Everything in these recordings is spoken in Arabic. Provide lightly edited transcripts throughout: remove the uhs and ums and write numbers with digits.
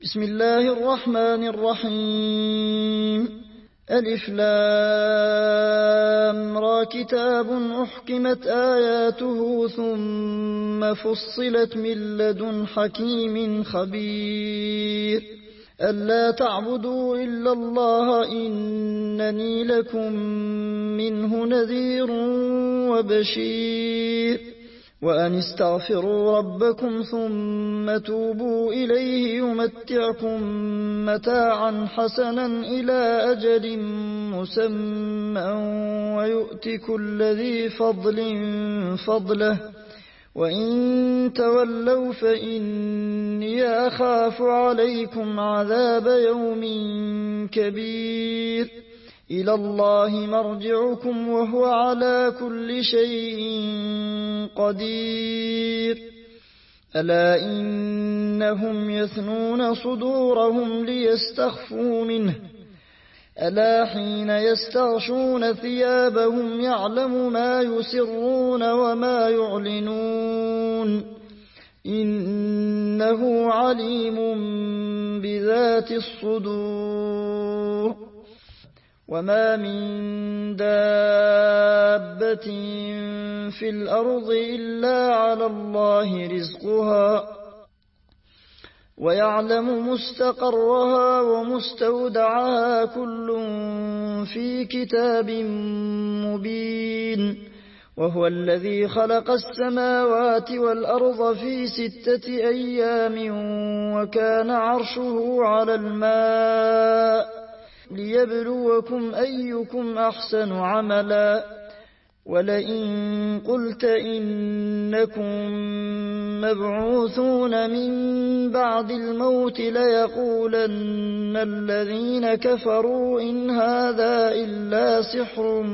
بسم الله الرحمن الرحيم ألف لام را كتاب أحكمت آياته ثم فصلت من لدن حكيم خبير ألا تعبدوا إلا الله إنني لكم منه نذير وبشير وأن استغفروا ربكم ثم توبوا إليه يمتعكم متاعا حسنا إلى أجل مسمى ويؤت كل ذي فضل فضله وإن تولوا فإني أخاف عليكم عذاب يوم كبير إلى الله مرجعكم وهو على كل شيء قدير ألا إنهم يثنون صدورهم ليستخفوا منه ألا حين يستغشون ثيابهم يعلم ما يسرون وما يعلنون إنه عليم بذات الصدور وما من دابة في الأرض إلا على الله رزقها ويعلم مستقرها ومستودعها كل في كتاب مبين وهو الذي خلق السماوات والأرض في 6 أيام وكان عرشه على الماء ليبلوكم أيكم أحسن عملا ولئن قلت إنكم مبعوثون من بعد الموت ليقولن الذين كفروا إن هذا إلا سحر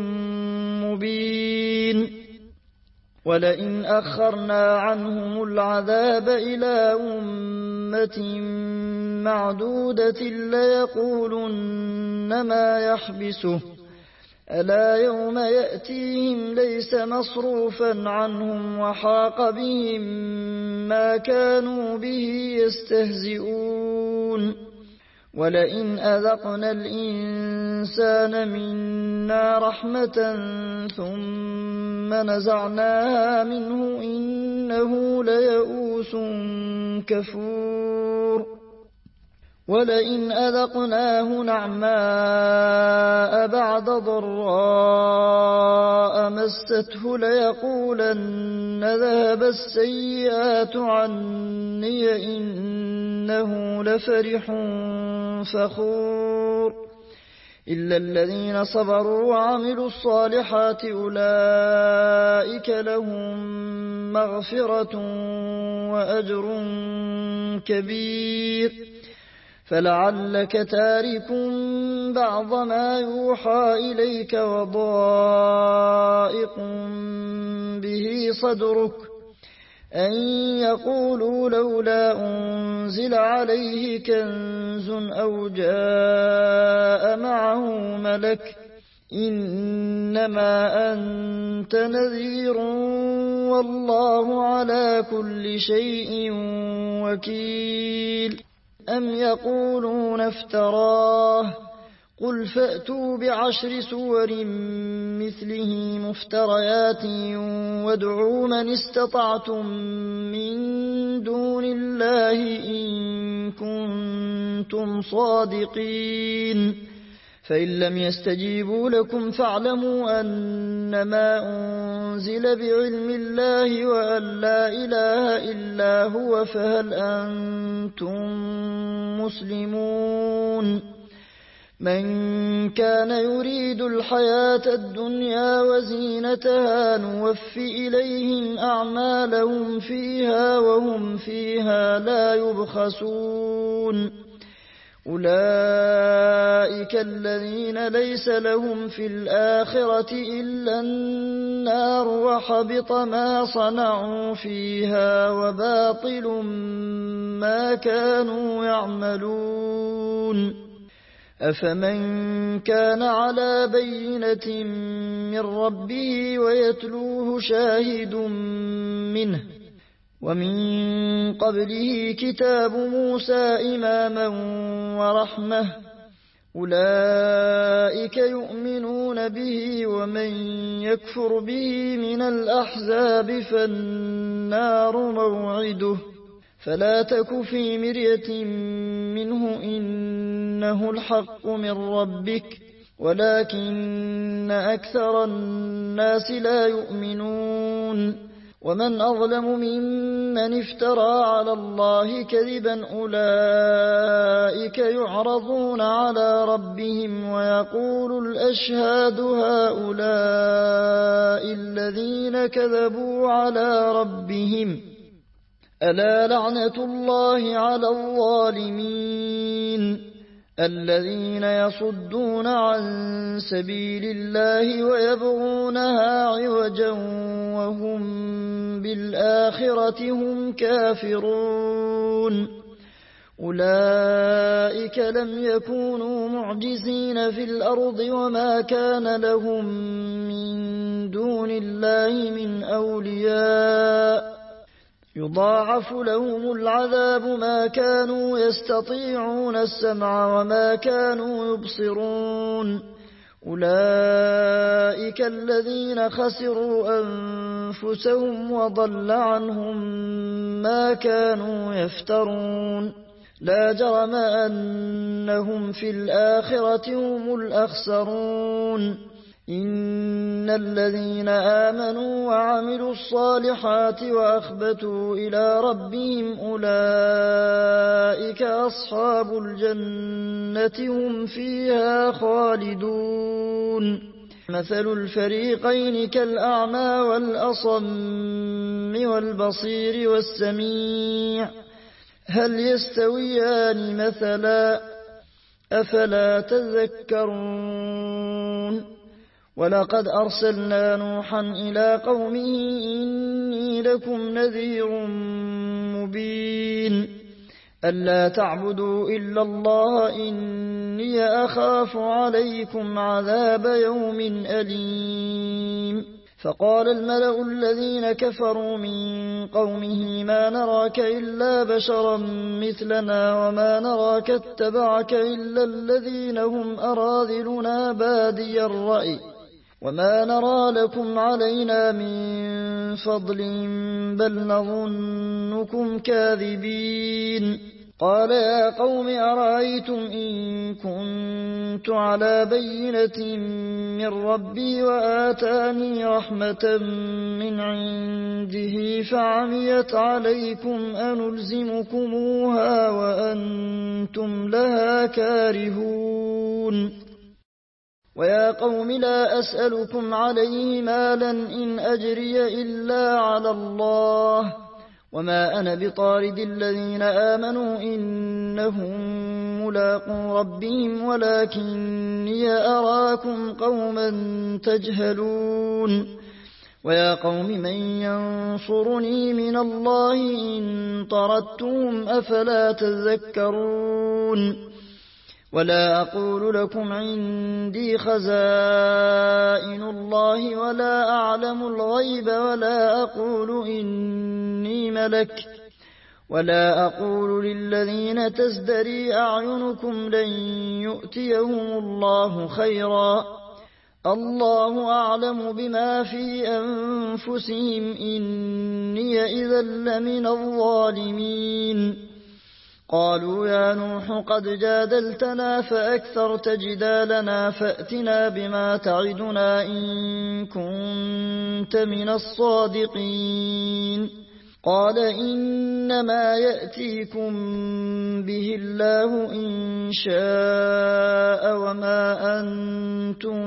مبين ولئن أخرنا عنهم العذاب إلى أمة معدودة ليقولن ما يحبسه ألا يوم يأتيهم ليس مصروفا عنهم وحاق بهم ما كانوا به يستهزئون ولئن أذقنا الإنسان منا رحمة ثم نزعناها منه إنه ليئوس كفور ولئن أذقناه نعماء بعد ضراء مسته ليقولن ذهب السيئات عني إنه لفرح فخور إلا الذين صبروا وعملوا الصالحات أولئك لهم مغفرة وأجر كبير فلعلك تارك بعض ما يوحى إليك وضائق به صدرك أن يقولوا لولا أنزل عليه كنز أو جاء معه ملك إنما أنت نذير والله على كل شيء وكيل أم يقولون افتراه قل فأتوا ب10 سور مثله مفتريات وادعوا من استطعتم من دون الله إن كنتم صادقين فإن لم يستجيبوا لكم فاعلموا أنما أنزل بعلم الله وأن لا إله إلا هو فهل أنتم مسلمون من كان يريد الحياة الدنيا وزينتها نوفي إليهم أعمالهم فيها وهم فيها لا يبخسون أولئك الذين ليس لهم في الآخرة إلا النار وحبط ما صنعوا فيها وباطل ما كانوا يعملون أفمن كان على بينة من ربه ويتلوه شاهد منه ومن قبله كتاب موسى إماما ورحمة أولئك يؤمنون به ومن يكفر به من الأحزاب فالنار موعده فلا تك في مرية منه إنه الحق من ربك ولكن أكثر الناس لا يؤمنون ومن أظلم ممن افترى على الله كذبا أولئك يعرضون على ربهم ويقول الأشهاد هؤلاء الذين كذبوا على ربهم ألا لعنة الله على الظالمين الذين يصدون عن سبيل الله ويبغونها عوجا وهم بالآخرة هم كافرون أولئك لم يكونوا معجزين في الأرض وما كان لهم من دون الله من أولياء يضاعف لهم العذاب ما كانوا يستطيعون السمع وما كانوا يبصرون أولئك الذين خسروا أنفسهم وضل عنهم ما كانوا يفترون لا جرم أنهم في الآخرة هم الأخسرون إن الذين آمنوا وعملوا الصالحات وأخبتوا إلى ربهم أولئك أصحاب الجنة هم فيها خالدون مثل الفريقين كالأعمى والأصم والبصير والسميع هل يستويان مثلا أفلا تذكرون ولقد أرسلنا نوحا إلى قومه إني لكم نذير مبين ألا تعبدوا إلا الله إني أخاف عليكم عذاب يوم أليم فقال الملأ الذين كفروا من قومه ما نراك إلا بشرا مثلنا وما نراك اتبعك إلا الذين هم أراذلنا بادي الرأي وما نرى لكم علينا من فضل بل نظنكم كاذبين قال يا قوم أرأيتم إن كنت على بينة من ربي وآتاني رحمة من عنده فعميت عليكم أنلزمكموها وأنتم لها كارهون ويا قوم لا أسألكم عليه مالا إن أجري إلا على الله وما أنا بطارد الذين آمنوا إنهم ملاقو ربهم ولكني أراكم قوما تجهلون ويا قوم من ينصرني من الله إن طردتهم أفلا تذكرون ولا أقول لكم عندي خزائن الله ولا أعلم الغيب ولا أقول إني ملك ولا أقول للذين تزدري أعينكم لن يؤتيهم الله خيرا الله أعلم بما في أنفسهم إني إذا لمن الظالمين قالوا يا نوح قد جادلتنا فأكثرت جدالنا فأتنا بما تعدنا إن كنت من الصادقين قال إنما يأتيكم به الله إن شاء وما أنتم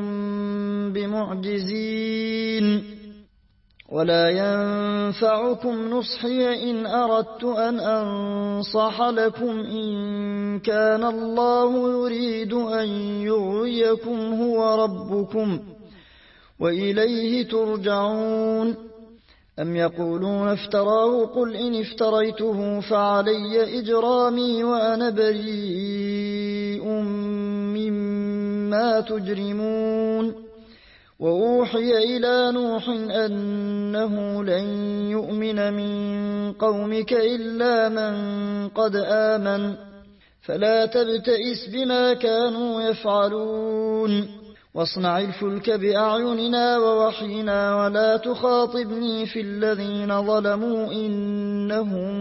بمعجزين ولا ينفعكم نصحي إن أردت أن أنصح لكم إن كان الله يريد أن يغويكم هو ربكم وإليه ترجعون أم يقولون افتراه قل إن افتريته فعلي إجرامي وأنا بريء مما تجرمون وأوحي إلى نوح أنه لن يؤمن من قومك إلا من قد آمن فلا تبتئس بما كانوا يفعلون واصنع الفلك بأعيننا ووحينا ولا تخاطبني في الذين ظلموا إنهم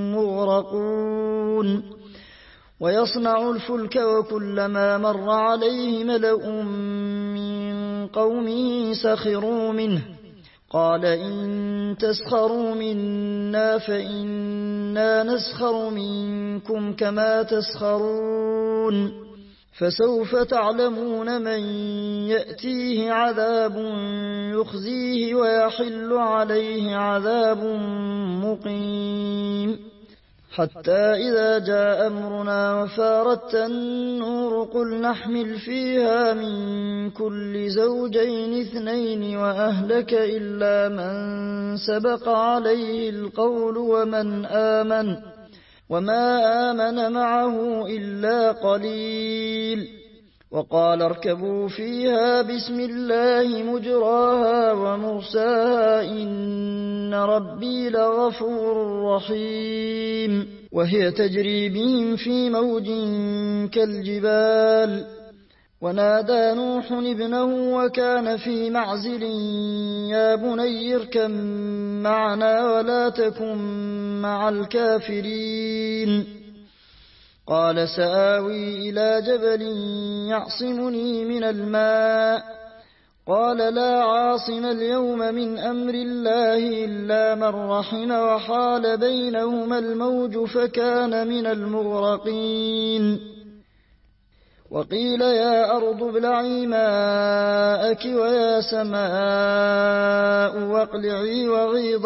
مغرقون ويصنع الفلك وكلما مر عليه ملأ من قومه سخروا منه قال إن تسخروا منا فإنا نسخر منكم كما تسخرون فسوف تعلمون من يأتيه عذاب يخزيه ويحل عليه عذاب مقيم حتى إذا جاء أمرنا وفارت النور قل نحمل فيها من كل زوجين 2 وأهلك إلا من سبق عليه القول وما آمن معه إلا قليل وقال اركبوا فيها بسم الله مجراها ومرساها إن ربي لغفور رحيم وهي تجري بهم في موج كالجبال ونادى نوح ابنه وكان في معزل يا بني اركب معنا ولا تكن مع الكافرين قال سآوي إلى جبل يعصمني من الماء قال لا عاصم اليوم من أمر الله إلا من رحم وحال بينهما الموج فكان من المغرقين وقيل يا أرض ابلعي ماءك ويا سماء واقلعي وغيض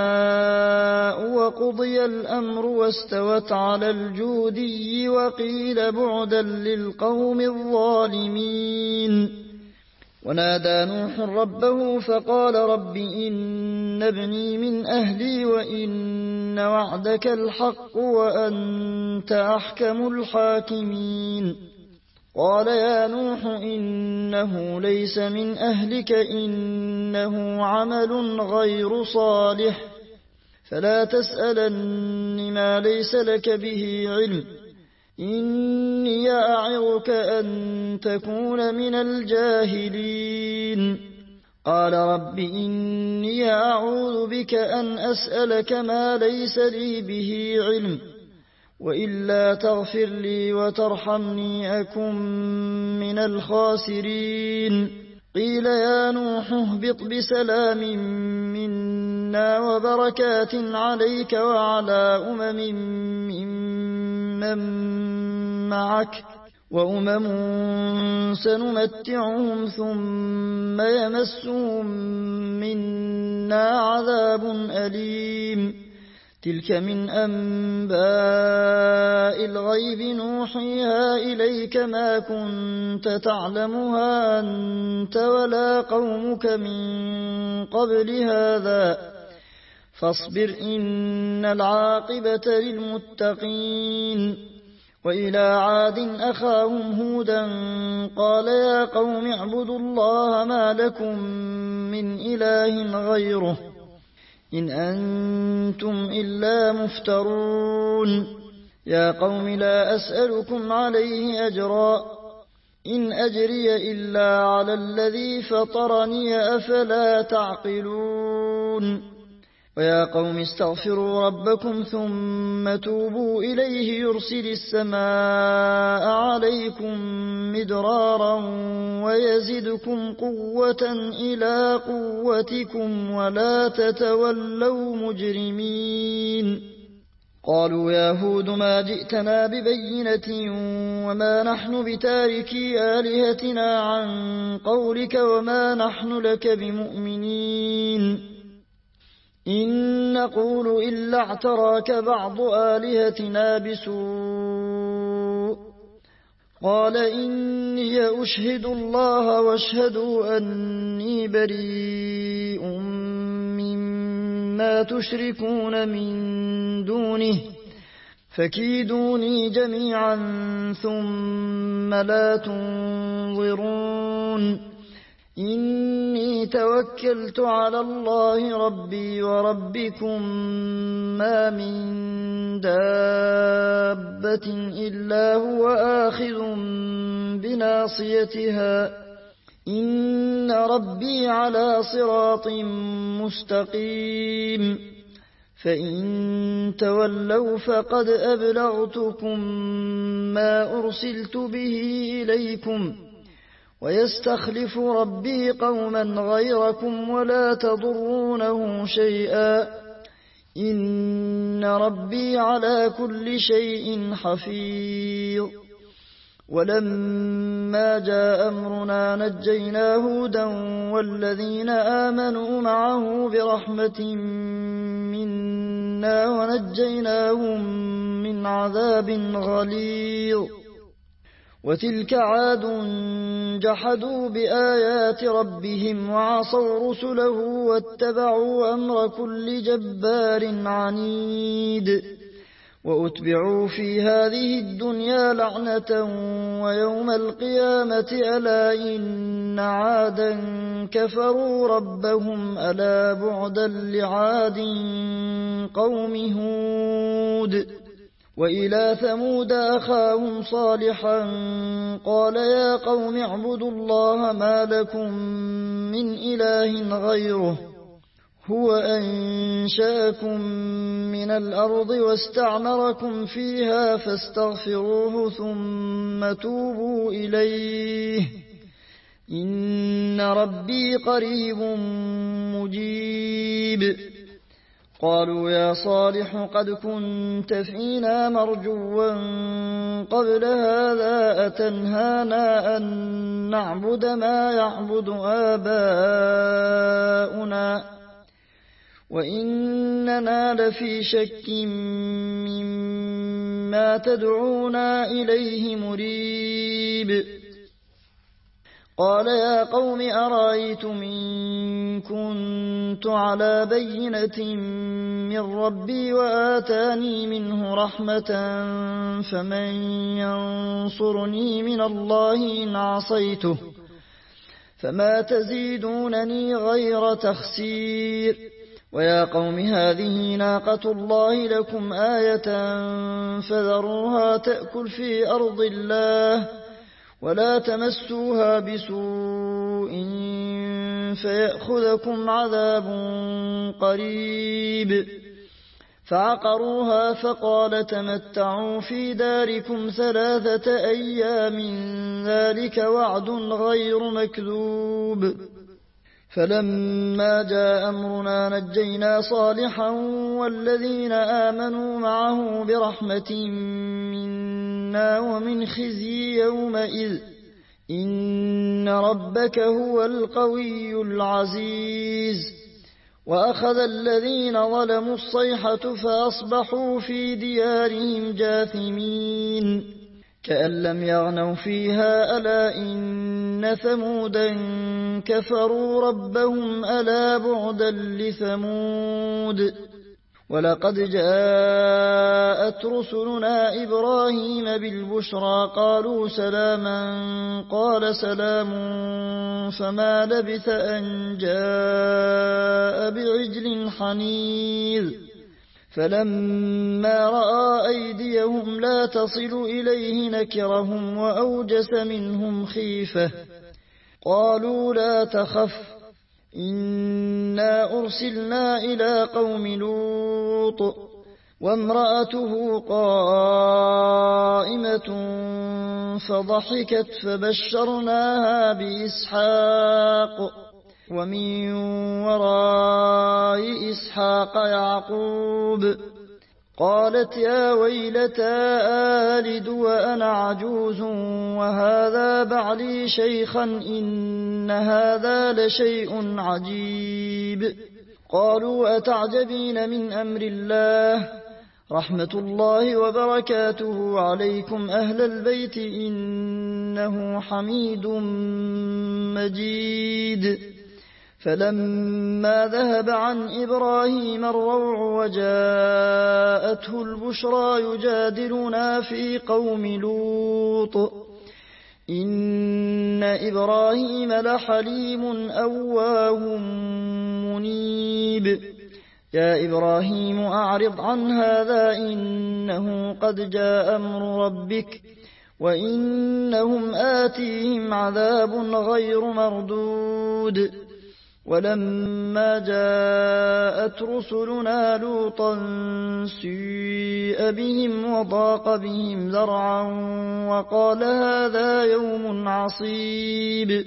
الماء وقضي الأمر واستوت على الجودي وقيل بعدا للقوم الظالمين ونادى نوح ربه فقال رب إن ابني من أهلي وإن وعدك الحق وأنت أحكم الحاكمين قال يا نوح إنه ليس من أهلك إنه عمل غير صالح فلا تسألن ما ليس لك به علم إني أعظك أن تكون من الجاهلين قال رب إني أعوذ بك أن أسألك ما ليس لي به علم وإلا تغفر لي وترحمني أكن من الخاسرين قيل يا نوح اهبط بسلام منا وبركات عليك وعلى ممن معك وأمم سنمتعهم ثم يمسهم منا عذاب أليم تلك من أنباء الغيب نوحيها إليك ما كنت تعلمها أنت ولا قومك من قبل هذا فاصبر إن العاقبة للمتقين وإلى عاد أخاهم هودا قال يا قوم اعبدوا الله ما لكم من إله غيره إن أنتم إلا مفترون يا قوم لا أسألكم عليه أجرا إن أجري إلا على الذي فطرني أفلا تعقلون ويا قوم استغفروا ربكم ثم توبوا إليه يرسل السماء عليكم مدرارا ويزدكم قوة إلى قوتكم ولا تتولوا مجرمين قالوا يا هود ما جئتنا ببينة وما نحن بتاركي آلهتنا عن قولك وما نحن لك بمؤمنين إن نقول إلا اعتراك بعض آلهتنا بسوء قال إني أشهد الله واشهدوا أني بريء مما تشركون من دونه فكيدوني جميعا ثم لا تنظرون إني توكلت على الله ربي وربكم ما من دابة إلا هو آخذ بناصيتها إن ربي على صراط مستقيم فإن تولوا فقد أبلغتكم ما أرسلت به إليكم ويستخلف ربي قوما غيركم ولا تضرونه شيئا إن ربي على كل شيء حفيظ ولما جاء أمرنا نجينا هودا والذين آمنوا معه برحمة منا ونجيناهم من عذاب غليظ وتلك عاد جحدوا بآيات ربهم وعصوا رسله واتبعوا أمر كل جبار عنيد وأتبعوا في هذه الدنيا لعنة ويوم القيامة ألا إن عادا كفروا ربهم ألا بعدا لعاد قوم هود وإلى ثمود أخاهم صالحا قال يا قوم اعبدوا الله ما لكم من إله غيره هو أنشأكم من الأرض واستعمركم فيها فاستغفروه ثم توبوا إليه إن ربي قريب مجيب قالوا يا صالح قد كنت فينا مرجوا قبل هذا أتنهانا أن نعبد ما يعبد آباؤنا وإننا لفي شك مما تدعونا إليه مريب قال يا قوم أرأيتم إن كنت على بينة من ربي وآتاني منه رحمة فمن ينصرني من الله إن عصيته فما تزيدونني غير تخسير ويا قوم هذه ناقة الله لكم آية فذروها تأكل في أرض الله ولا تمسوها بسوء فيأخذكم عذاب قريب فعقروها فقال تمتعوا في داركم 3 أيام ذلك وعد غير مكذوب فلما جاء أمرنا نجينا صالحا والذين آمنوا معه برحمة منا ومن خزي يومئذ إن ربك هو القوي العزيز وأخذ الذين ظلموا الصيحة فأصبحوا في ديارهم جاثمين كأن لم يغنوا فيها ألا إن ثمودا كفروا ربهم ألا بعدا لثمود ولقد جاءت رسلنا إبراهيم بالبشرى قالوا سلاما قال سلام فما لبث أن جاء بعجل حنيذ فلما رأى أيديهم لا تصل إليه نكرهم وأوجس منهم خيفة قالوا لا تخف إنا أرسلنا إلى قوم لوط وامرأته قائمة فضحكت فبشرناها بإسحاق ومن وراء إسحاق يعقوب قالت يا ويلتى آلد وأنا عجوز وهذا بعلي شيخا إن هذا لشيء عجيب قالوا أتعجبين من أمر الله رحمة الله وبركاته عليكم أهل البيت إنه حميد مجيد فلما ذهب عن إبراهيم الروع وجاءته البشرى يجادلنا في قوم لوط إن إبراهيم لحليم أواه منيب يا إبراهيم أعرض عن هذا إنه قد جاء أمر ربك وإنهم آتيهم عذاب غير مردود ولما جاءت رسلنا لوطا سيء بهم وضاق بهم ذرعا وقال هذا يوم عصيب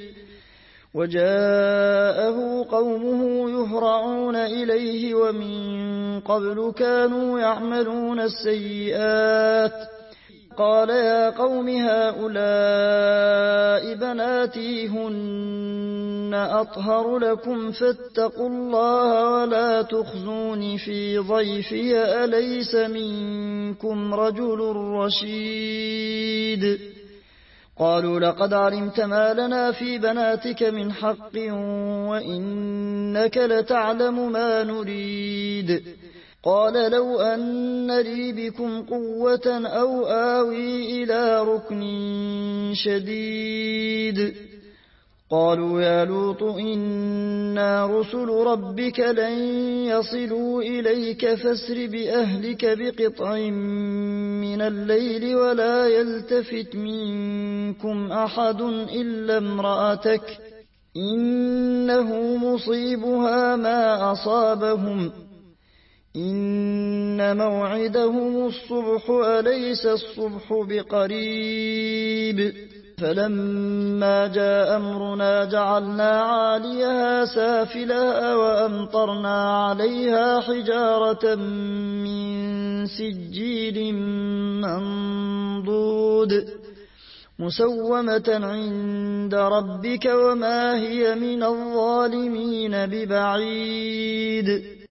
وجاءه قومه يهرعون إليه ومن قبل كانوا يعملون السيئات قال يا قوم هؤلاء بناتي هن أطهر لكم فاتقوا الله ولا تخزوني في ضيفي أليس منكم رجل رشيد قالوا لقد علمت ما لنا في بناتك من حق وإنك لتعلم ما نريد قال لو أن لي بكم قوة أو آوي إلى ركن شديد قالوا يا لوط إنا رسل ربك لن يصلوا إليك فاسر بأهلك بقطع من الليل ولا يلتفت منكم أحد إلا امرأتك إنه مصيبها ما أصابهم إن موعدهم الصبح أليس الصبح بقريب فلما جاء أمرنا جعلنا عاليها سافلها وأمطرنا عليها حجارة من سجيل منضود مسومة عند ربك وما هي من الظالمين ببعيد